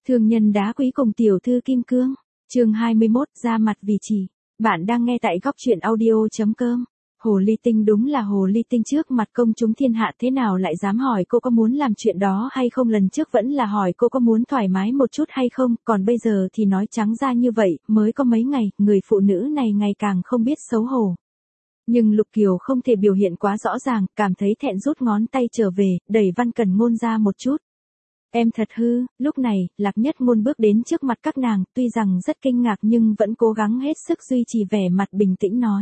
Thương nhân đá quý cùng tiểu thư kim cương. Chương 21, ra mặt vì chỉ. Bạn đang nghe tại góc truyện audio.com. Hồ ly tinh đúng là hồ ly tinh, trước mặt công chúng thiên hạ thế nào lại dám hỏi cô có muốn làm chuyện đó hay không, lần trước vẫn là hỏi cô có muốn thoải mái một chút hay không, còn bây giờ thì nói trắng ra như vậy, mới có mấy ngày, người phụ nữ này ngày càng không biết xấu hổ. Nhưng Lục Kiều không thể biểu hiện quá rõ ràng, cảm thấy thẹn rút ngón tay trở về, đẩy Văn Cẩn Ngôn ra một chút. Em thật hư. Lúc này, Lạc Nhất Ngôn bước đến trước mặt các nàng, tuy rằng rất kinh ngạc nhưng vẫn cố gắng hết sức duy trì vẻ mặt bình tĩnh nói.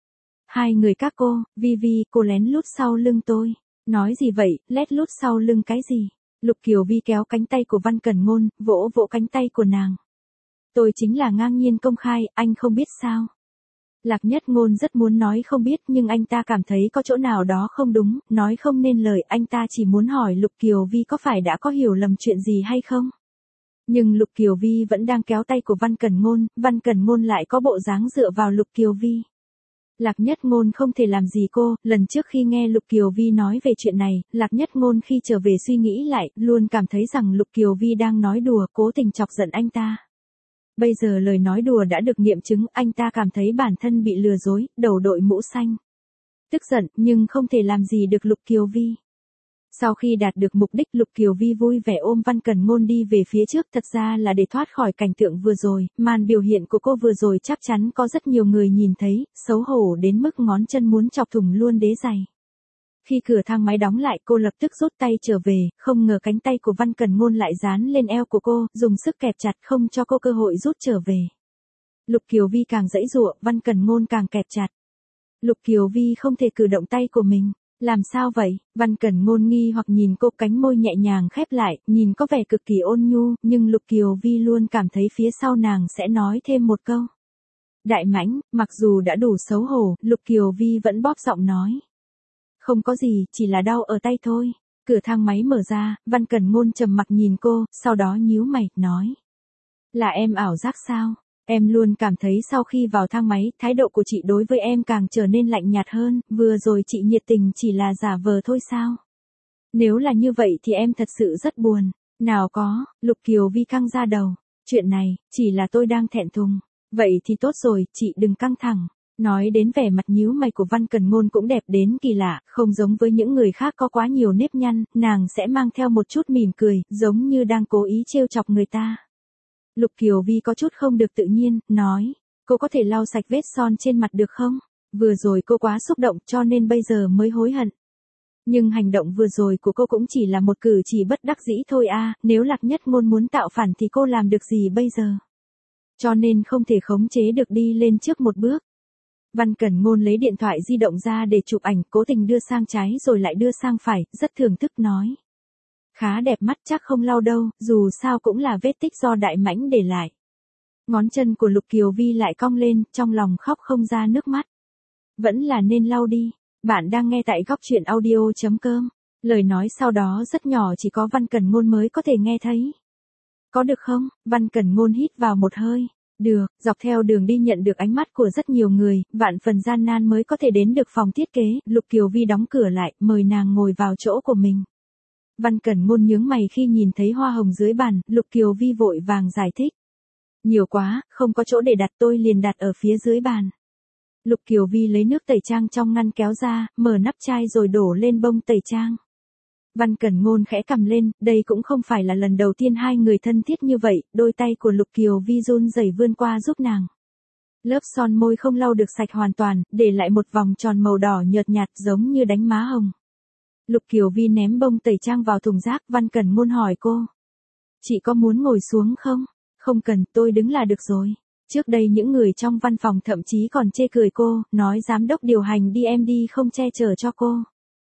Hai người các cô, Vi, cô lén lút sau lưng tôi. Nói gì vậy, lét lút sau lưng cái gì? Lục Kiều Vi kéo cánh tay của Văn Cẩn Ngôn, vỗ vỗ cánh tay của nàng. Tôi chính là ngang nhiên công khai, anh không biết sao? Lạc Nhất Ngôn rất muốn nói không biết nhưng anh ta cảm thấy có chỗ nào đó không đúng, nói không nên lời, anh ta chỉ muốn hỏi Lục Kiều Vi có phải đã có hiểu lầm chuyện gì hay không. Nhưng Lục Kiều Vi vẫn đang kéo tay của Văn Cẩn Ngôn lại có bộ dáng dựa vào Lục Kiều Vi. Lạc Nhất Ngôn không thể làm gì cô, lần trước khi nghe Lục Kiều Vi nói về chuyện này, Lạc Nhất Ngôn khi trở về suy nghĩ lại, luôn cảm thấy rằng Lục Kiều Vi đang nói đùa, cố tình chọc giận anh ta. Bây giờ lời nói đùa đã được nghiệm chứng, anh ta cảm thấy bản thân bị lừa dối, đầu đội mũ xanh. Tức giận, nhưng không thể làm gì được Lục Kiều Vi. Sau khi đạt được mục đích, Lục Kiều Vi vui vẻ ôm Văn Cẩn Ngôn đi về phía trước, thật ra là để thoát khỏi cảnh tượng vừa rồi, màn biểu hiện của cô vừa rồi chắc chắn có rất nhiều người nhìn thấy, xấu hổ đến mức ngón chân muốn chọc thủng luôn đế giày. Khi cửa thang máy đóng lại, cô lập tức rút tay trở về, không ngờ cánh tay của Văn Cẩn Ngôn lại dán lên eo của cô, dùng sức kẹp chặt không cho cô cơ hội rút trở về. Lục Kiều Vi càng giãy giụa, Văn Cẩn Ngôn càng kẹp chặt. Lục Kiều Vi không thể cử động tay của mình. Làm sao vậy? Văn Cẩn Ngôn nghi hoặc nhìn cô, cánh môi nhẹ nhàng khép lại, nhìn có vẻ cực kỳ ôn nhu, nhưng Lục Kiều Vi luôn cảm thấy phía sau nàng sẽ nói thêm một câu. Đại mãnh, mặc dù đã đủ xấu hổ, Lục Kiều Vi vẫn bóp giọng nói. Không có gì, chỉ là đau ở tay thôi. Cửa thang máy mở ra, Văn Cẩn Ngôn trầm mặc nhìn cô, sau đó nhíu mày, nói. Là em ảo giác sao? Em luôn cảm thấy sau khi vào thang máy, thái độ của chị đối với em càng trở nên lạnh nhạt hơn, vừa rồi chị nhiệt tình chỉ là giả vờ thôi sao? Nếu là như vậy thì em thật sự rất buồn. Nào có, Lục Kiều Vi căng ra đầu. Chuyện này, chỉ là tôi đang thẹn thùng. Vậy thì tốt rồi, chị đừng căng thẳng. Nói đến vẻ mặt nhíu mày của Văn Cẩn Ngôn cũng đẹp đến kỳ lạ, không giống với những người khác có quá nhiều nếp nhăn, nàng sẽ mang theo một chút mỉm cười, giống như đang cố ý trêu chọc người ta. Lục Kiều Vi có chút không được tự nhiên, nói, cô có thể lau sạch vết son trên mặt được không? Vừa rồi cô quá xúc động cho nên bây giờ mới hối hận. Nhưng hành động vừa rồi của cô cũng chỉ là một cử chỉ bất đắc dĩ thôi à, nếu Lạc Nhất Ngôn muốn tạo phản thì cô làm được gì bây giờ? Cho nên không thể khống chế được đi lên trước một bước. Văn Cẩn Ngôn lấy điện thoại di động ra để chụp ảnh, cố tình đưa sang trái rồi lại đưa sang phải, rất thưởng thức nói. Khá đẹp mắt, chắc không lau đâu, dù sao cũng là vết tích do đại mãnh để lại. Ngón chân của Lục Kiều Vi lại cong lên, trong lòng khóc không ra nước mắt. Vẫn là nên lau đi. Bạn đang nghe tại góc truyện audio.com. Lời nói sau đó rất nhỏ, chỉ có Văn Cẩn Ngôn mới có thể nghe thấy. Có được không? Văn Cẩn Ngôn hít vào một hơi. Được, dọc theo đường đi nhận được ánh mắt của rất nhiều người, vạn phần gian nan mới có thể đến được phòng thiết kế, Lục Kiều Vi đóng cửa lại, mời nàng ngồi vào chỗ của mình. Văn Cẩn Ngôn nhướng mày khi nhìn thấy hoa hồng dưới bàn, Lục Kiều Vi vội vàng giải thích. Nhiều quá, không có chỗ để đặt, tôi liền đặt ở phía dưới bàn. Lục Kiều Vi lấy nước tẩy trang trong ngăn kéo ra, mở nắp chai rồi đổ lên bông tẩy trang. Văn Cẩn Ngôn khẽ cầm lên, đây cũng không phải là lần đầu tiên hai người thân thiết như vậy, đôi tay của Lục Kiều Vi run rẩy vươn qua giúp nàng. Lớp son môi không lau được sạch hoàn toàn, để lại một vòng tròn màu đỏ nhợt nhạt giống như đánh má hồng. Lục Kiều Vi ném bông tẩy trang vào thùng rác, Văn Cẩn Ngôn hỏi cô. Chị có muốn ngồi xuống không? Không cần, tôi đứng là được rồi. Trước đây những người trong văn phòng thậm chí còn chê cười cô, nói giám đốc điều hành DMD không che chở cho cô.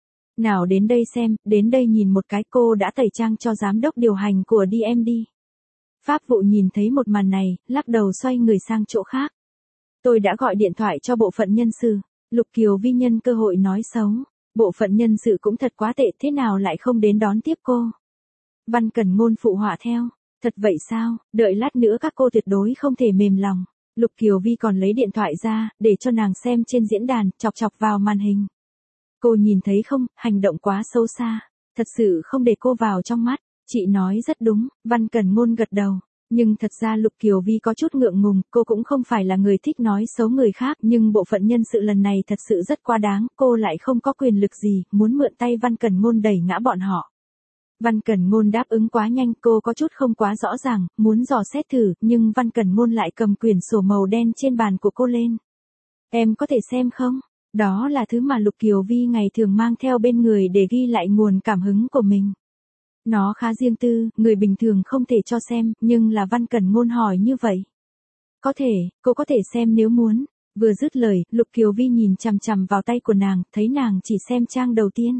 Nào đến đây xem, đến đây nhìn một cái, cô đã tẩy trang cho giám đốc điều hành của DMD. Pháp vụ nhìn thấy một màn này, lắc đầu xoay người sang chỗ khác. Tôi đã gọi điện thoại cho bộ phận nhân sự. Lục Kiều Vi nhân cơ hội nói xấu. Bộ phận nhân sự cũng thật quá tệ, thế nào lại không đến đón tiếp cô? Văn Cẩn Ngôn phụ họa theo. Thật vậy sao, đợi lát nữa các cô tuyệt đối không thể mềm lòng. Lục Kiều Vi còn lấy điện thoại ra, để cho nàng xem trên diễn đàn, chọc chọc vào màn hình. Cô nhìn thấy không, hành động quá xấu xa. Thật sự không để cô vào trong mắt. Chị nói rất đúng, Văn Cẩn Ngôn gật đầu. Nhưng thật ra Lục Kiều Vi có chút ngượng ngùng, cô cũng không phải là người thích nói xấu người khác, nhưng bộ phận nhân sự lần này thật sự rất quá đáng, cô lại không có quyền lực gì, muốn mượn tay Văn Cẩn Ngôn đẩy ngã bọn họ. Văn Cẩn Ngôn đáp ứng quá nhanh, cô có chút không quá rõ ràng, muốn dò xét thử, nhưng Văn Cẩn Ngôn lại cầm quyển sổ màu đen trên bàn của cô lên. Em có thể xem không? Đó là thứ mà Lục Kiều Vi ngày thường mang theo bên người để ghi lại nguồn cảm hứng của mình. Nó khá riêng tư, người bình thường không thể cho xem, nhưng là Văn Cẩn Ngôn hỏi như vậy. Có thể, cô có thể xem nếu muốn. Vừa dứt lời, Lục Kiều Vi nhìn chằm chằm vào tay của nàng, thấy nàng chỉ xem trang đầu tiên.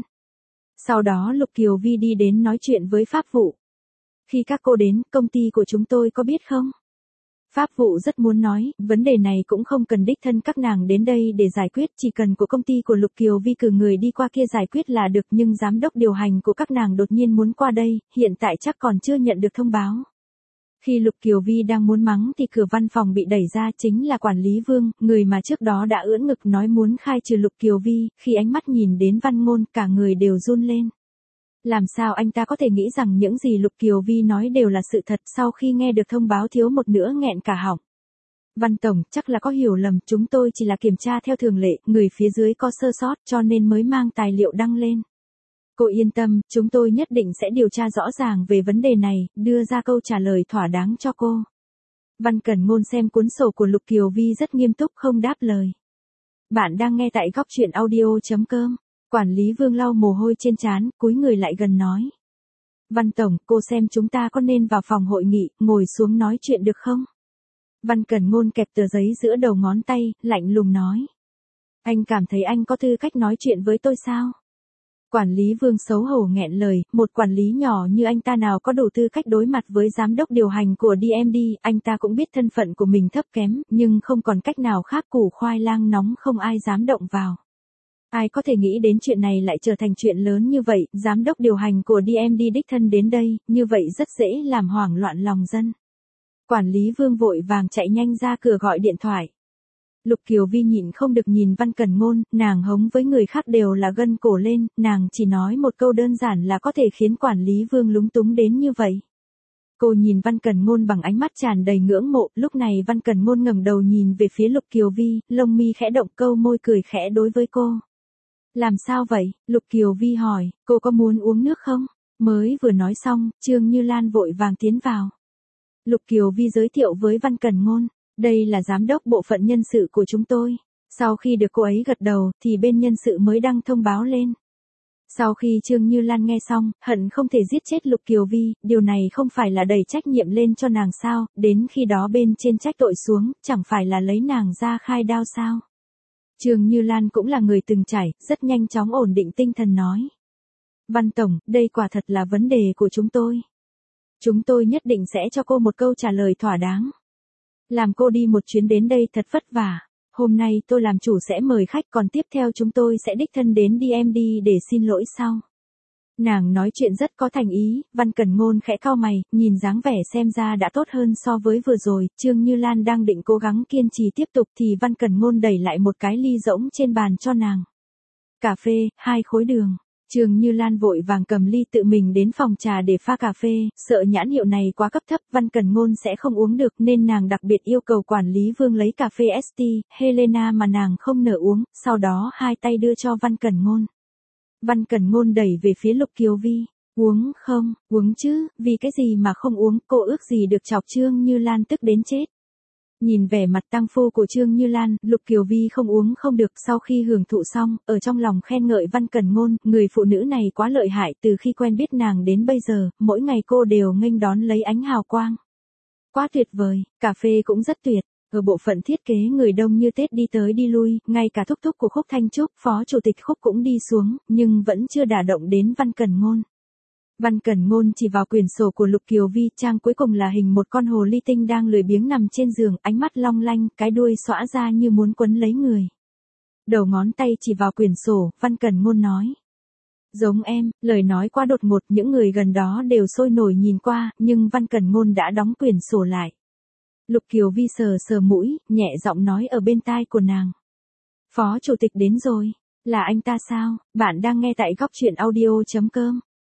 Sau đó Lục Kiều Vi đi đến nói chuyện với pháp vụ. Khi các cô đến, công ty của chúng tôi có biết không? Pháp vụ rất muốn nói, vấn đề này cũng không cần đích thân các nàng đến đây để giải quyết, chỉ cần của công ty của Lục Kiều Vi cử người đi qua kia giải quyết là được, nhưng giám đốc điều hành của các nàng đột nhiên muốn qua đây, hiện tại chắc còn chưa nhận được thông báo. Khi Lục Kiều Vi đang muốn mắng thì cửa văn phòng bị đẩy ra, chính là quản lý Vương, người mà trước đó đã ưỡn ngực nói muốn khai trừ Lục Kiều Vi, khi ánh mắt nhìn đến Văn Ngôn cả người đều run lên. Làm sao anh ta có thể nghĩ rằng những gì Lục Kiều Vi nói đều là sự thật, sau khi nghe được thông báo thiếu một nữa nghẹn cả họng. Văn Tổng, chắc là có hiểu lầm, chúng tôi chỉ là kiểm tra theo thường lệ, người phía dưới có sơ sót cho nên mới mang tài liệu đăng lên. Cô yên tâm, chúng tôi nhất định sẽ điều tra rõ ràng về vấn đề này, đưa ra câu trả lời thỏa đáng cho cô. Văn Cẩn Ngôn xem cuốn sổ của Lục Kiều Vi rất nghiêm túc không đáp lời. Bạn đang nghe tại góc truyện audio.com. Quản lý Vương lau mồ hôi trên trán, cúi người lại gần nói. Văn Tổng, cô xem chúng ta có nên vào phòng hội nghị, ngồi xuống nói chuyện được không? Văn Cẩn Ngôn kẹp tờ giấy giữa đầu ngón tay, lạnh lùng nói. Anh cảm thấy anh có tư cách nói chuyện với tôi sao? Quản lý Vương xấu hổ nghẹn lời, một quản lý nhỏ như anh ta nào có đủ tư cách đối mặt với giám đốc điều hành của DMD, anh ta cũng biết thân phận của mình thấp kém, nhưng không còn cách nào khác, củ khoai lang nóng không ai dám động vào. Ai có thể nghĩ đến chuyện này lại trở thành chuyện lớn như vậy, giám đốc điều hành của DMD đích thân đến đây, như vậy rất dễ làm hoảng loạn lòng dân. Quản lý Vương vội vàng chạy nhanh ra cửa gọi điện thoại. Lục Kiều Vi nhịn không được nhìn Văn Cẩn Ngôn, nàng hống với người khác đều là gân cổ lên, nàng chỉ nói một câu đơn giản là có thể khiến quản lý Vương lúng túng đến như vậy. Cô nhìn Văn Cẩn Ngôn bằng ánh mắt tràn đầy ngưỡng mộ, lúc này Văn Cẩn Ngôn ngẩng đầu nhìn về phía Lục Kiều Vi, lông mi khẽ động, câu môi cười khẽ đối với cô. Làm sao vậy? Lục Kiều Vi hỏi, cô có muốn uống nước không? Mới vừa nói xong, Trương Như Lan vội vàng tiến vào. Lục Kiều Vi giới thiệu với Văn Cẩn Ngôn, đây là giám đốc bộ phận nhân sự của chúng tôi. Sau khi được cô ấy gật đầu, thì bên nhân sự mới đăng thông báo lên. Sau khi Trương Như Lan nghe xong, hận không thể giết chết Lục Kiều Vi, điều này không phải là đẩy trách nhiệm lên cho nàng sao, đến khi đó bên trên trách tội xuống, chẳng phải là lấy nàng ra khai đao sao. Trương Như Lan cũng là người từng trải, rất nhanh chóng ổn định tinh thần nói. Văn Tổng, đây quả thật là vấn đề của chúng tôi. Chúng tôi nhất định sẽ cho cô một câu trả lời thỏa đáng. Làm cô đi một chuyến đến đây thật vất vả. Hôm nay tôi làm chủ sẽ mời khách, còn tiếp theo chúng tôi sẽ đích thân đến DMD để xin lỗi sau. Nàng nói chuyện rất có thành ý, Văn Cẩn Ngôn khẽ cau mày, nhìn dáng vẻ xem ra đã tốt hơn so với vừa rồi, Trương Như Lan đang định cố gắng kiên trì tiếp tục thì Văn Cẩn Ngôn đẩy lại một cái ly rỗng trên bàn cho nàng. Cà phê, 2 khối đường. Trương Như Lan vội vàng cầm ly tự mình đến phòng trà để pha cà phê, sợ nhãn hiệu này quá cấp thấp, Văn Cẩn Ngôn sẽ không uống được nên nàng đặc biệt yêu cầu quản lý Vương lấy cà phê ST, Helena mà nàng không nỡ uống, sau đó hai tay đưa cho Văn Cẩn Ngôn. Văn Cẩn Ngôn đẩy về phía Lục Kiều Vi, uống không, uống chứ, vì cái gì mà không uống, cô ước gì được chọc Trương Như Lan tức đến chết. Nhìn vẻ mặt tăng phu của Trương Như Lan, Lục Kiều Vi không uống không được, sau khi hưởng thụ xong, ở trong lòng khen ngợi Văn Cẩn Ngôn, người phụ nữ này quá lợi hại, từ khi quen biết nàng đến bây giờ, mỗi ngày cô đều nghênh đón lấy ánh hào quang. Quá tuyệt vời, cà phê cũng rất tuyệt. Ở bộ phận thiết kế người đông như Tết đi tới đi lui, ngay cả thúc thúc của Khúc Thanh Trúc, phó chủ tịch Khúc cũng đi xuống, nhưng vẫn chưa đả động đến Văn Cẩn Ngôn. Văn Cẩn Ngôn chỉ vào quyển sổ của Lục Kiều Vi, trang cuối cùng là hình một con hồ ly tinh đang lười biếng nằm trên giường, ánh mắt long lanh, cái đuôi xõa ra như muốn quấn lấy người. Đầu ngón tay chỉ vào quyển sổ, Văn Cẩn Ngôn nói. Giống em, lời nói quá đột ngột, những người gần đó đều sôi nổi nhìn qua, nhưng Văn Cẩn Ngôn đã đóng quyển sổ lại. Lục Kiều Vi sờ sờ mũi, nhẹ giọng nói ở bên tai của nàng. Phó chủ tịch đến rồi, là anh ta sao? Bạn đang nghe tại góc truyện audio.com.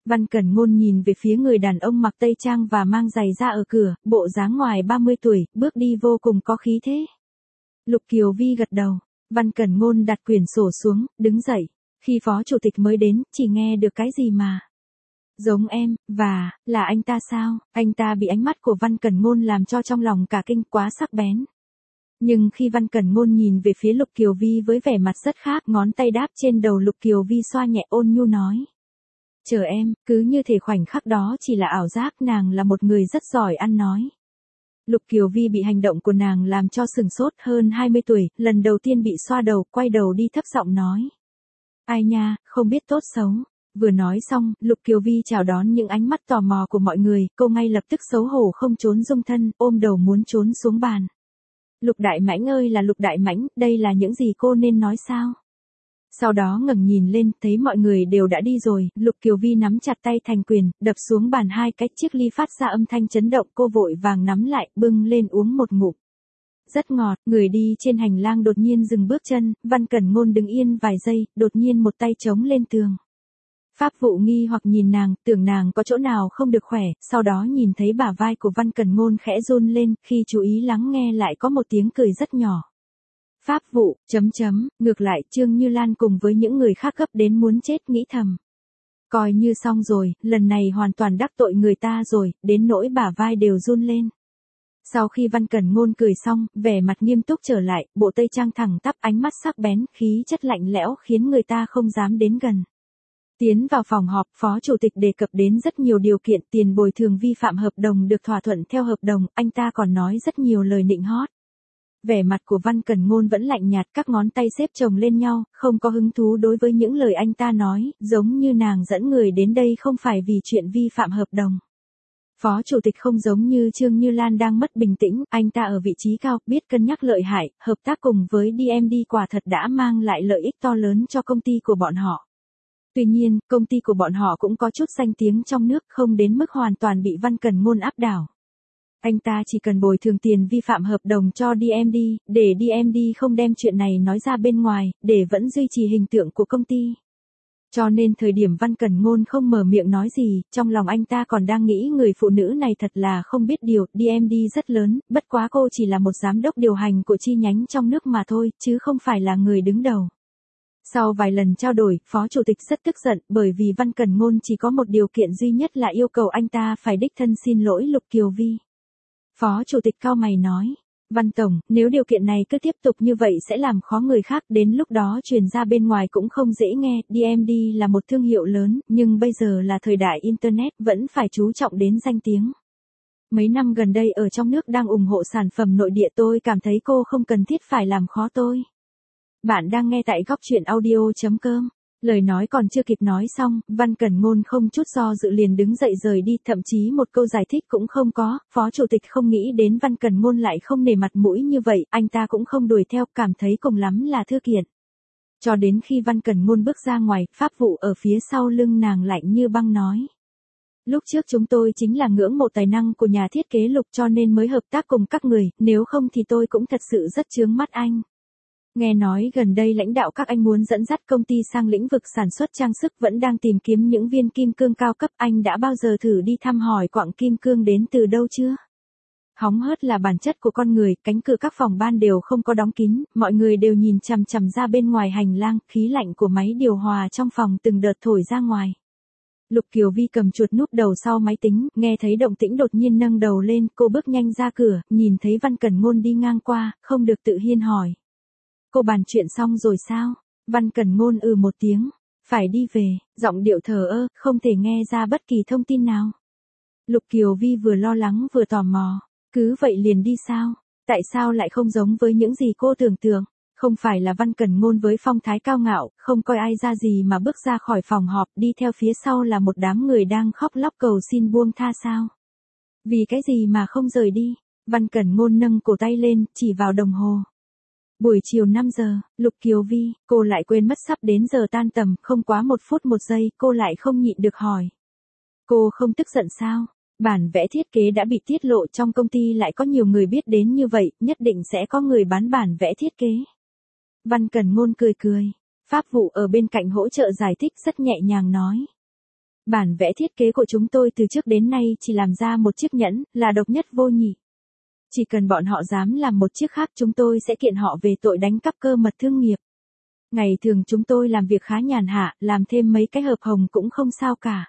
Văn Cẩn Ngôn nhìn về phía người đàn ông mặc tây trang và mang giày ra ở cửa, bộ dáng ngoài 30 tuổi, bước đi vô cùng có khí thế. Lục Kiều Vi gật đầu. Văn Cẩn Ngôn đặt quyển sổ xuống, đứng dậy. Khi phó chủ tịch mới đến, chỉ nghe được cái gì mà. Giống em, và, là anh ta sao? Anh ta bị ánh mắt của Văn Cẩn Ngôn làm cho trong lòng cả kinh, quá sắc bén. Nhưng khi Văn Cẩn Ngôn nhìn về phía Lục Kiều Vi với vẻ mặt rất khác, ngón tay đáp trên đầu Lục Kiều Vi xoa nhẹ ôn nhu nói. Chờ em, cứ như thể khoảnh khắc đó chỉ là ảo giác, nàng là một người rất giỏi ăn nói. Lục Kiều Vi bị hành động của nàng làm cho sừng sốt, hơn 20 tuổi, lần đầu tiên bị xoa đầu, quay đầu đi thấp giọng nói. Ai nha, không biết tốt xấu. Vừa nói xong, Lục Kiều Vi chào đón những ánh mắt tò mò của mọi người, cô ngay lập tức xấu hổ không trốn dung thân, ôm đầu muốn trốn xuống bàn. Lục Đại Mãnh ơi là Lục Đại Mãnh, đây là những gì cô nên nói sao? Sau đó ngẩng nhìn lên, thấy mọi người đều đã đi rồi, Lục Kiều Vi nắm chặt tay thành quyền, đập xuống bàn hai cái, chiếc ly phát ra âm thanh chấn động, cô vội vàng nắm lại, bưng lên uống một ngụm. Rất ngọt, người đi trên hành lang đột nhiên dừng bước chân, Văn Cẩn Ngôn đứng yên vài giây, đột nhiên một tay chống lên tường. Pháp vụ nghi hoặc nhìn nàng, tưởng nàng có chỗ nào không được khỏe, sau đó nhìn thấy bả vai của Văn Cẩn Ngôn khẽ run lên, khi chú ý lắng nghe lại có một tiếng cười rất nhỏ. Pháp vụ, ngược lại Trương Như Lan cùng với những người khác gấp đến muốn chết nghĩ thầm. Coi như xong rồi, lần này hoàn toàn đắc tội người ta rồi, đến nỗi bả vai đều run lên. Sau khi Văn Cẩn Ngôn cười xong, vẻ mặt nghiêm túc trở lại, bộ tây trang thẳng tắp, ánh mắt sắc bén, khí chất lạnh lẽo khiến người ta không dám đến gần. Tiến vào phòng họp, Phó Chủ tịch đề cập đến rất nhiều điều kiện, tiền bồi thường vi phạm hợp đồng được thỏa thuận theo hợp đồng, anh ta còn nói rất nhiều lời nịnh hót. Vẻ mặt của Văn Cẩn Ngôn vẫn lạnh nhạt, các ngón tay xếp chồng lên nhau, không có hứng thú đối với những lời anh ta nói, giống như nàng dẫn người đến đây không phải vì chuyện vi phạm hợp đồng. Phó Chủ tịch không giống như Trương Như Lan đang mất bình tĩnh, anh ta ở vị trí cao, biết cân nhắc lợi hại, hợp tác cùng với DMD quả thật đã mang lại lợi ích to lớn cho công ty của bọn họ. Tuy nhiên, công ty của bọn họ cũng có chút danh tiếng trong nước, không đến mức hoàn toàn bị Văn Cẩn Ngôn áp đảo. Anh ta chỉ cần bồi thường tiền vi phạm hợp đồng cho DMD, để DMD không đem chuyện này nói ra bên ngoài, để vẫn duy trì hình tượng của công ty. Cho nên thời điểm Văn Cẩn Ngôn không mở miệng nói gì, trong lòng anh ta còn đang nghĩ người phụ nữ này thật là không biết điều, DMD rất lớn, bất quá cô chỉ là một giám đốc điều hành của chi nhánh trong nước mà thôi, chứ không phải là người đứng đầu. Sau vài lần trao đổi, Phó Chủ tịch rất tức giận, bởi vì Văn Cẩn Ngôn chỉ có một điều kiện duy nhất là yêu cầu anh ta phải đích thân xin lỗi Lục Kiều Vi. Phó Chủ tịch cau mày nói, Văn Tổng, nếu điều kiện này cứ tiếp tục như vậy sẽ làm khó người khác, đến lúc đó truyền ra bên ngoài cũng không dễ nghe, DMD là một thương hiệu lớn, nhưng bây giờ là thời đại Internet, vẫn phải chú trọng đến danh tiếng. Mấy năm gần đây ở trong nước đang ủng hộ sản phẩm nội địa, tôi cảm thấy cô không cần thiết phải làm khó tôi. Bạn đang nghe tại góc truyện audio.com. Lời nói còn chưa kịp nói xong, Văn Cẩn Ngôn không chút do dự liền đứng dậy rời đi, thậm chí một câu giải thích cũng không có, Phó Chủ tịch không nghĩ đến Văn Cẩn Ngôn lại không nể mặt mũi như vậy, anh ta cũng không đuổi theo, cảm thấy cùng lắm là thư kiện. Cho đến khi Văn Cẩn Ngôn bước ra ngoài, Pháp vụ ở phía sau lưng nàng lạnh như băng nói. Lúc trước chúng tôi chính là ngưỡng mộ tài năng của nhà thiết kế Lục cho nên mới hợp tác cùng các người, nếu không thì tôi cũng thật sự rất chướng mắt anh. Nghe nói gần đây lãnh đạo các anh muốn dẫn dắt công ty sang lĩnh vực sản xuất trang sức, vẫn đang tìm kiếm những viên kim cương cao cấp, anh đã bao giờ thử đi thăm hỏi quặng kim cương đến từ đâu chưa? Hóng hớt là bản chất của con người, cánh cửa các phòng ban đều không có đóng kín, mọi người đều nhìn chằm chằm ra bên ngoài hành lang, khí lạnh của máy điều hòa trong phòng từng đợt thổi ra ngoài. Lục Kiều Vi cầm chuột núp đầu sau máy tính, nghe thấy động tĩnh đột nhiên nâng đầu lên, cô bước nhanh ra cửa, nhìn thấy Văn Cẩn Ngôn đi ngang qua, không được tự nhiên hỏi. Cô bàn chuyện xong rồi sao? Văn Cẩn Ngôn một tiếng. Phải đi về, giọng điệu thờ ơ, không thể nghe ra bất kỳ thông tin nào. Lục Kiều Vi vừa lo lắng vừa tò mò. Cứ vậy liền đi sao? Tại sao lại không giống với những gì cô tưởng tượng? Không phải là Văn Cẩn Ngôn với phong thái cao ngạo, không coi ai ra gì mà bước ra khỏi phòng họp, đi theo phía sau là một đám người đang khóc lóc cầu xin buông tha sao? Vì cái gì mà không rời đi? Văn Cẩn Ngôn nâng cổ tay lên, chỉ vào đồng hồ. Buổi chiều 5 giờ, Lục Kiều Vi, cô lại quên mất sắp đến giờ tan tầm, không quá 1 phút 1 giây, cô lại không nhịn được hỏi. Cô không tức giận sao? Bản vẽ thiết kế đã bị tiết lộ, trong công ty lại có nhiều người biết đến như vậy, nhất định sẽ có người bán bản vẽ thiết kế. Văn Cẩn Ngôn cười cười. Pháp vụ ở bên cạnh hỗ trợ giải thích rất nhẹ nhàng nói. Bản vẽ thiết kế của chúng tôi từ trước đến nay chỉ làm ra một chiếc nhẫn, là độc nhất vô nhị. Chỉ cần bọn họ dám làm một chiếc khác chúng tôi sẽ kiện họ về tội đánh cắp cơ mật thương nghiệp. Ngày thường chúng tôi làm việc khá nhàn hạ, làm thêm mấy cái hợp hồng cũng không sao cả.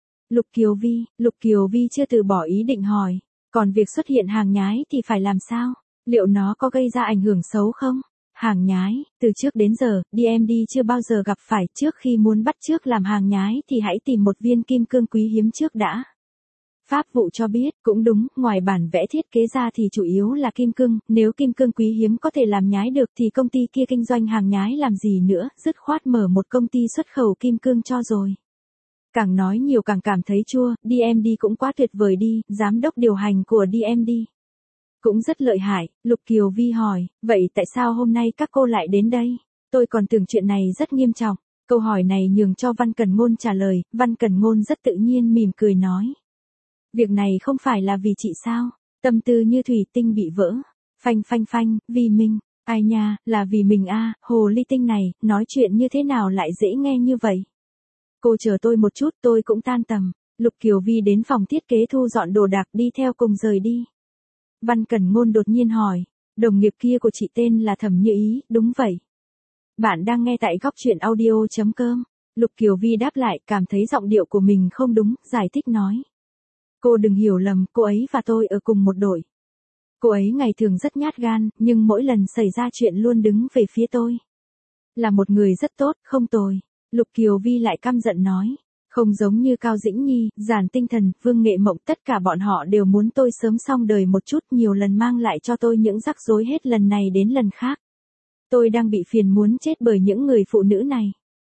Lục Kiều Vi chưa từ bỏ ý định hỏi, còn việc xuất hiện hàng nhái thì phải làm sao? Liệu nó có gây ra ảnh hưởng xấu không? Hàng nhái, từ trước đến giờ, DMD chưa bao giờ gặp phải, trước khi muốn bắt chước làm hàng nhái thì hãy tìm một viên kim cương quý hiếm trước đã. Pháp vụ cho biết, cũng đúng, ngoài bản vẽ thiết kế ra thì chủ yếu là kim cương, nếu kim cương quý hiếm có thể làm nhái được thì công ty kia kinh doanh hàng nhái làm gì nữa, dứt khoát mở một công ty xuất khẩu kim cương cho rồi. Càng nói nhiều càng cảm thấy chua, DMD cũng quá tuyệt vời đi, giám đốc điều hành của DMD. Cũng rất lợi hại, Lục Kiều Vi hỏi, vậy tại sao hôm nay các cô lại đến đây? Tôi còn tưởng chuyện này rất nghiêm trọng. Câu hỏi này nhường cho Văn Cẩn Ngôn trả lời, Văn Cẩn Ngôn rất tự nhiên mỉm cười nói. Việc này không phải là vì chị sao? Tâm tư như thủy tinh bị vỡ. Phanh, vì mình. Ai nha, là vì mình a, hồ ly tinh này, nói chuyện như thế nào lại dễ nghe như vậy? Cô chờ tôi một chút, tôi cũng tan tầm. Lục Kiều Vi đến phòng thiết kế thu dọn đồ đạc đi theo cùng rời đi. Văn Cẩn Ngôn đột nhiên hỏi, đồng nghiệp kia của chị tên là Thẩm Như Ý, đúng vậy. Bạn đang nghe tại góc truyện audio.com. Lục Kiều Vi đáp lại, cảm thấy giọng điệu của mình không đúng, giải thích nói. Cô đừng hiểu lầm, cô ấy và tôi ở cùng một đội. Cô ấy ngày thường rất nhát gan, nhưng mỗi lần xảy ra chuyện luôn đứng về phía tôi. Là một người rất tốt, không tồi. Lục Kiều Vi lại căm giận nói. Không giống như Cao Dĩnh Nhi, Giản Tinh Thần, Vương Nghệ Mộng, tất cả bọn họ đều muốn tôi sớm xong đời một chút, nhiều lần mang lại cho tôi những rắc rối hết lần này đến lần khác. Tôi đang bị phiền muốn chết bởi những người phụ nữ này.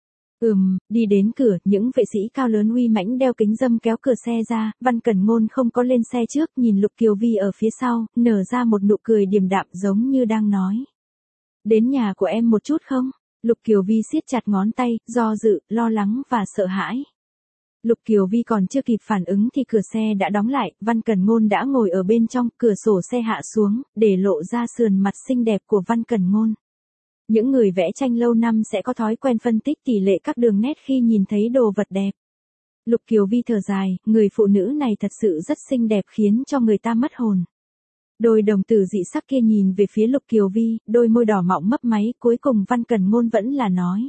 Đi đến cửa, những vệ sĩ cao lớn uy mãnh đeo kính râm kéo cửa xe ra, Văn Cẩn Ngôn không có lên xe trước, nhìn Lục Kiều Vi ở phía sau, nở ra một nụ cười điềm đạm giống như đang nói. Đến nhà của em một chút không? Lục Kiều Vi siết chặt ngón tay, do dự, lo lắng và sợ hãi. Lục Kiều Vi còn chưa kịp phản ứng thì cửa xe đã đóng lại, Văn Cẩn Ngôn đã ngồi ở bên trong, cửa sổ xe hạ xuống, để lộ ra sườn mặt xinh đẹp của Văn Cẩn Ngôn. Những người vẽ tranh lâu năm sẽ có thói quen phân tích tỷ lệ các đường nét khi nhìn thấy đồ vật đẹp. Lục Kiều Vi thở dài, người phụ nữ này thật sự rất xinh đẹp khiến cho người ta mất hồn. Đôi đồng tử dị sắc kia nhìn về phía Lục Kiều Vi, đôi môi đỏ mọng mấp máy, cuối cùng Văn Cẩn Ngôn vẫn là nói.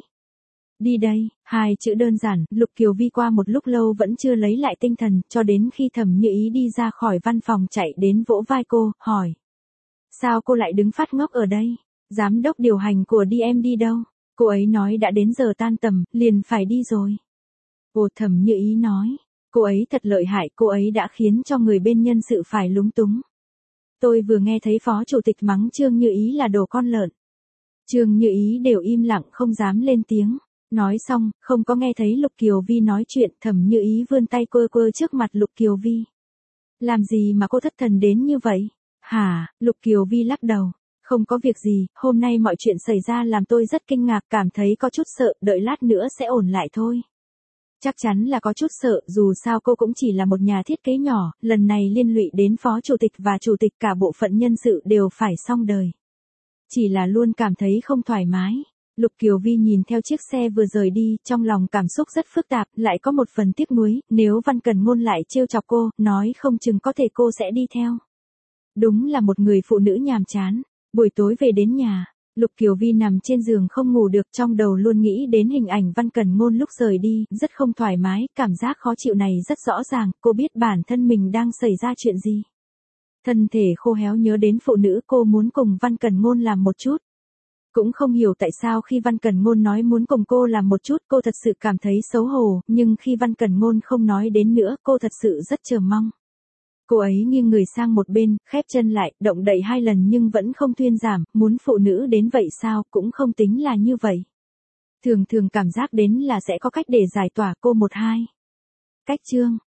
Đi đây, hai chữ đơn giản, Lục Kiều Vi qua một lúc lâu vẫn chưa lấy lại tinh thần, cho đến khi Thẩm Như Ý đi ra khỏi văn phòng chạy đến vỗ vai cô, hỏi. Sao cô lại đứng phát ngốc ở đây? Giám đốc điều hành của DMD đâu? Cô ấy nói đã đến giờ tan tầm, liền phải đi rồi. Ồ, Thẩm Như Ý nói. Cô ấy thật lợi hại, cô ấy đã khiến cho người bên nhân sự phải lúng túng. Tôi vừa nghe thấy phó chủ tịch mắng Trương Như Ý là đồ con lợn. Trương Như Ý đều im lặng không dám lên tiếng. Nói xong, không có nghe thấy Lục Kiều Vi nói chuyện, Thẩm Như Ý vươn tay quơ quơ trước mặt Lục Kiều Vi. Làm gì mà cô thất thần đến như vậy? Hả? Lục Kiều Vi lắc đầu. Không có việc gì, hôm nay mọi chuyện xảy ra làm tôi rất kinh ngạc, cảm thấy có chút sợ, đợi lát nữa sẽ ổn lại thôi. Chắc chắn là có chút sợ, dù sao cô cũng chỉ là một nhà thiết kế nhỏ, lần này liên lụy đến phó chủ tịch và chủ tịch, cả bộ phận nhân sự đều phải xong đời. Chỉ là luôn cảm thấy không thoải mái. Lục Kiều Vi nhìn theo chiếc xe vừa rời đi, trong lòng cảm xúc rất phức tạp, lại có một phần tiếc nuối, nếu Văn Cẩn Ngôn lại trêu chọc cô, nói không chừng có thể cô sẽ đi theo. Đúng là một người phụ nữ nhàm chán. Buổi tối về đến nhà, Lục Kiều Vi nằm trên giường không ngủ được, trong đầu luôn nghĩ đến hình ảnh Văn Cẩn Ngôn lúc rời đi, rất không thoải mái, cảm giác khó chịu này rất rõ ràng, cô biết bản thân mình đang xảy ra chuyện gì. Thân thể khô héo nhớ đến phụ nữ cô muốn cùng Văn Cẩn Ngôn làm một chút. Cũng không hiểu tại sao khi Văn Cẩn Ngôn nói muốn cùng cô làm một chút cô thật sự cảm thấy xấu hổ, nhưng khi Văn Cẩn Ngôn không nói đến nữa cô thật sự rất chờ mong. Cô ấy nghiêng người sang một bên, khép chân lại, động đậy 2 lần nhưng vẫn không thuyên giảm, muốn phụ nữ đến vậy sao, cũng không tính là như vậy. Thường cảm giác đến là sẽ có cách để giải tỏa cô 1-2. Cách chương